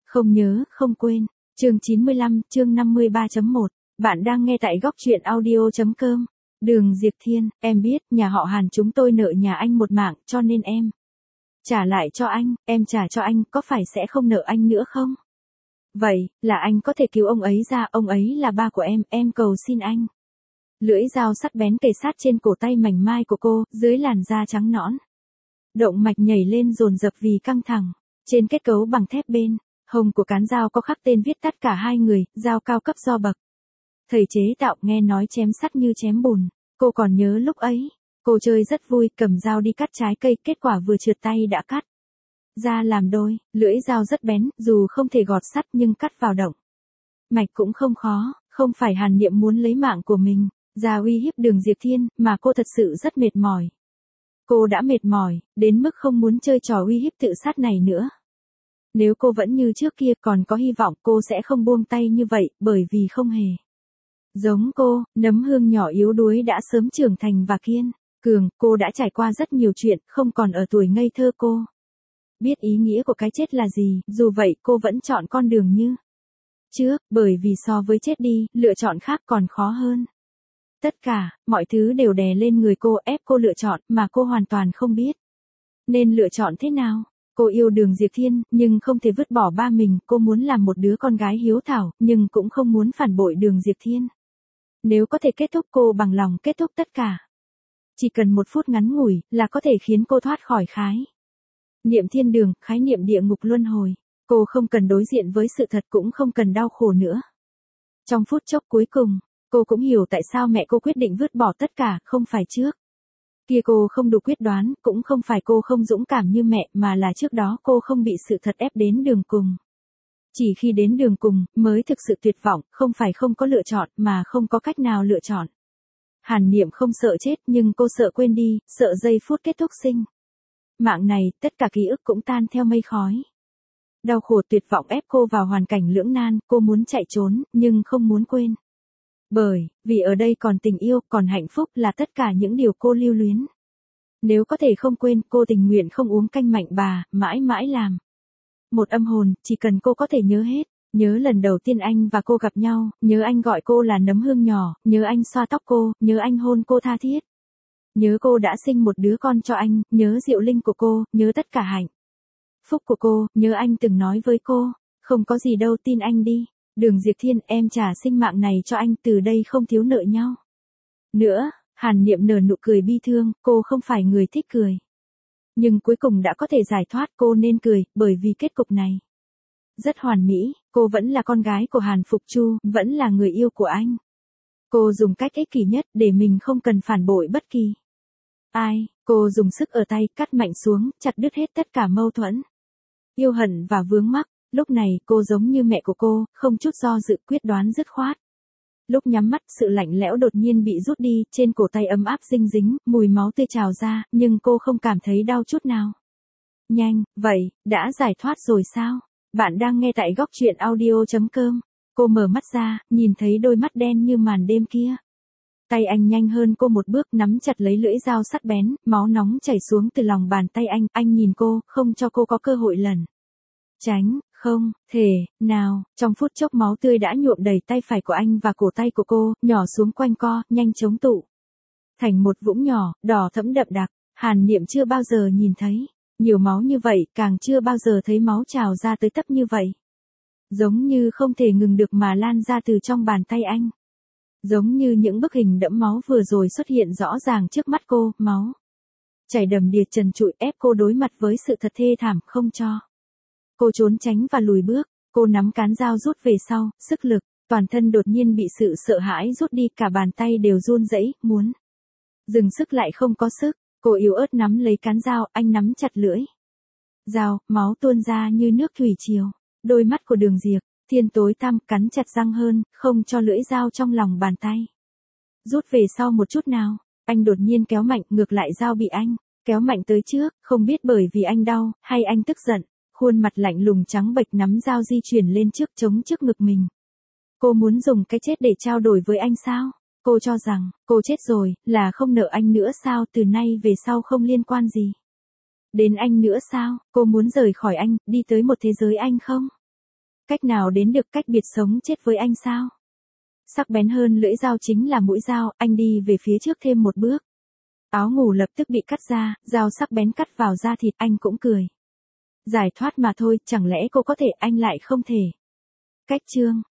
Không nhớ, không quên. Chương 95, chương 53.1. Bạn đang nghe tại góc truyện audio.com. Đường Diệp Thiên, em biết, nhà họ Hàn chúng tôi nợ nhà anh một mạng, cho nên em trả lại cho anh, em trả cho anh, có phải sẽ không nợ anh nữa không? Vậy, là anh có thể cứu ông ấy ra, ông ấy là ba của em cầu xin anh. Lưỡi dao sắc bén kề sát trên cổ tay mảnh mai của cô, dưới làn da trắng nõn. Động mạch nhảy lên dồn dập vì căng thẳng. Trên kết cấu bằng thép bên hông của cán dao có khắc tên viết tắt cả hai người, dao cao cấp do bậc thầy chế tạo, nghe nói chém sắt như chém bùn. Cô còn nhớ lúc ấy, cô chơi rất vui, cầm dao đi cắt trái cây, kết quả vừa trượt tay đã cắt ra làm đôi. Lưỡi dao rất bén, dù không thể gọt sắt nhưng cắt vào động mạch cũng không khó. Không phải Hàn Niệm muốn lấy mạng của mình ra uy hiếp Đường Diệp Thiên, mà cô thật sự rất mệt mỏi. Cô đã mệt mỏi đến mức không muốn chơi trò uy hiếp tự sát này nữa. Nếu cô vẫn như trước kia, còn có hy vọng cô sẽ không buông tay như vậy, bởi vì không hề giống cô, Nấm Hương nhỏ yếu đuối đã sớm trưởng thành và kiên cường. Cô đã trải qua rất nhiều chuyện, không còn ở tuổi ngây thơ. Cô biết ý nghĩa của cái chết là gì, dù vậy cô vẫn chọn con đường như trước, bởi vì so với chết đi, lựa chọn khác còn khó hơn. Tất cả, mọi thứ đều đè lên người cô, ép cô lựa chọn, mà cô hoàn toàn không biết nên lựa chọn thế nào. Cô yêu Đường Diệp Thiên, nhưng không thể vứt bỏ ba mình. Cô muốn làm một đứa con gái hiếu thảo, nhưng cũng không muốn phản bội Đường Diệp Thiên. Nếu có thể kết thúc, cô bằng lòng kết thúc tất cả. Chỉ cần một phút ngắn ngủi, là có thể khiến cô thoát khỏi khái niệm thiên đường, khái niệm địa ngục luân hồi. Cô không cần đối diện với sự thật, cũng không cần đau khổ nữa. Trong phút chốc cuối cùng, cô cũng hiểu tại sao mẹ cô quyết định vứt bỏ tất cả, không phải trước kia cô không đủ quyết đoán, cũng không phải cô không dũng cảm như mẹ, mà là trước đó cô không bị sự thật ép đến đường cùng. Chỉ khi đến đường cùng, mới thực sự tuyệt vọng, không phải không có lựa chọn, mà không có cách nào lựa chọn. Hàn Niệm không sợ chết, nhưng cô sợ quên đi, sợ giây phút kết thúc sinh mạng này, tất cả ký ức cũng tan theo mây khói. Đau khổ tuyệt vọng ép cô vào hoàn cảnh lưỡng nan, cô muốn chạy trốn, nhưng không muốn quên. Bởi vì ở đây còn tình yêu, còn hạnh phúc, là tất cả những điều cô lưu luyến. Nếu có thể không quên, cô tình nguyện không uống canh mạnh bà, mãi mãi làm một âm hồn, chỉ cần cô có thể nhớ hết. Nhớ lần đầu tiên anh và cô gặp nhau, nhớ anh gọi cô là Nấm Hương nhỏ, nhớ anh xoa tóc cô, nhớ anh hôn cô tha thiết. Nhớ cô đã sinh một đứa con cho anh, nhớ Diệu Linh của cô, nhớ tất cả hạnh phúc của cô, nhớ anh từng nói với cô, không có gì đâu, tin anh đi. Đường Diệp Thiên, em trả sinh mạng này cho anh, từ đây không thiếu nợ nhau nữa. Hàn Niệm nở nụ cười bi thương, cô không phải người thích cười. Nhưng cuối cùng đã có thể giải thoát, cô nên cười, bởi vì kết cục này rất hoàn mỹ. Cô vẫn là con gái của Hàn Phục Chu, vẫn là người yêu của anh. Cô dùng cách ích kỷ nhất, để mình không cần phản bội bất kỳ ai. Cô dùng sức ở tay, cắt mạnh xuống, chặt đứt hết tất cả mâu thuẫn, yêu hận và vướng mắc. Lúc này, cô giống như mẹ của cô, không chút do dự, quyết đoán dứt khoát. Lúc nhắm mắt, sự lạnh lẽo đột nhiên bị rút đi, trên cổ tay ấm áp dinh dính, mùi máu tươi trào ra, nhưng cô không cảm thấy đau chút nào. Nhanh, vậy, đã giải thoát rồi sao? Bạn đang nghe tại góc truyện audio.com. Cô mở mắt ra, nhìn thấy đôi mắt đen như màn đêm kia. Tay anh nhanh hơn cô một bước, nắm chặt lấy lưỡi dao sắc bén, máu nóng chảy xuống từ lòng bàn tay anh nhìn cô, không cho cô có cơ hội lẩn tránh. Không thể nào. Trong phút chốc máu tươi đã nhuộm đầy tay phải của anh và cổ tay của cô, nhỏ xuống quanh co, nhanh chóng tụ thành một vũng nhỏ, đỏ thẫm đậm đặc. Hàn Niệm chưa bao giờ nhìn thấy nhiều máu như vậy, càng chưa bao giờ thấy máu trào ra tới tấp như vậy. Giống như không thể ngừng được mà lan ra từ trong bàn tay anh. Giống như những bức hình đẫm máu vừa rồi xuất hiện rõ ràng trước mắt cô, máu chảy đầm đìa trần trụi, ép cô đối mặt với sự thật thê thảm, không cho cô trốn tránh và lùi bước. Cô nắm cán dao rút về sau, sức lực toàn thân đột nhiên bị sự sợ hãi rút đi, cả bàn tay đều run rẩy, muốn dừng sức lại không có sức. Cô yếu ớt nắm lấy cán dao, anh nắm chặt lưỡi dao, máu tuôn ra như nước thủy triều. Đôi mắt của Đường Diệp Thiên tối tăm, cắn chặt răng hơn, không cho lưỡi dao trong lòng bàn tay rút về sau một chút nào. Anh đột nhiên kéo mạnh, ngược lại dao bị anh kéo mạnh tới trước, không biết bởi vì anh đau, hay anh tức giận. Khuôn mặt lạnh lùng trắng bệch nắm dao di chuyển lên trước, chống trước ngực mình. Cô muốn dùng cái chết để trao đổi với anh sao? Cô cho rằng, cô chết rồi, là không nợ anh nữa sao? Từ nay về sau không liên quan gì đến anh nữa sao? Cô muốn rời khỏi anh, đi tới một thế giới anh không Cách nào đến được cách biệt sống chết với anh sao? Sắc bén hơn lưỡi dao chính là mũi dao, anh đi về phía trước thêm một bước. Áo ngủ lập tức bị cắt ra, dao sắc bén cắt vào da thịt, anh cũng cười. Giải thoát mà thôi, chẳng lẽ cô có thể, anh lại không thể. Cách chương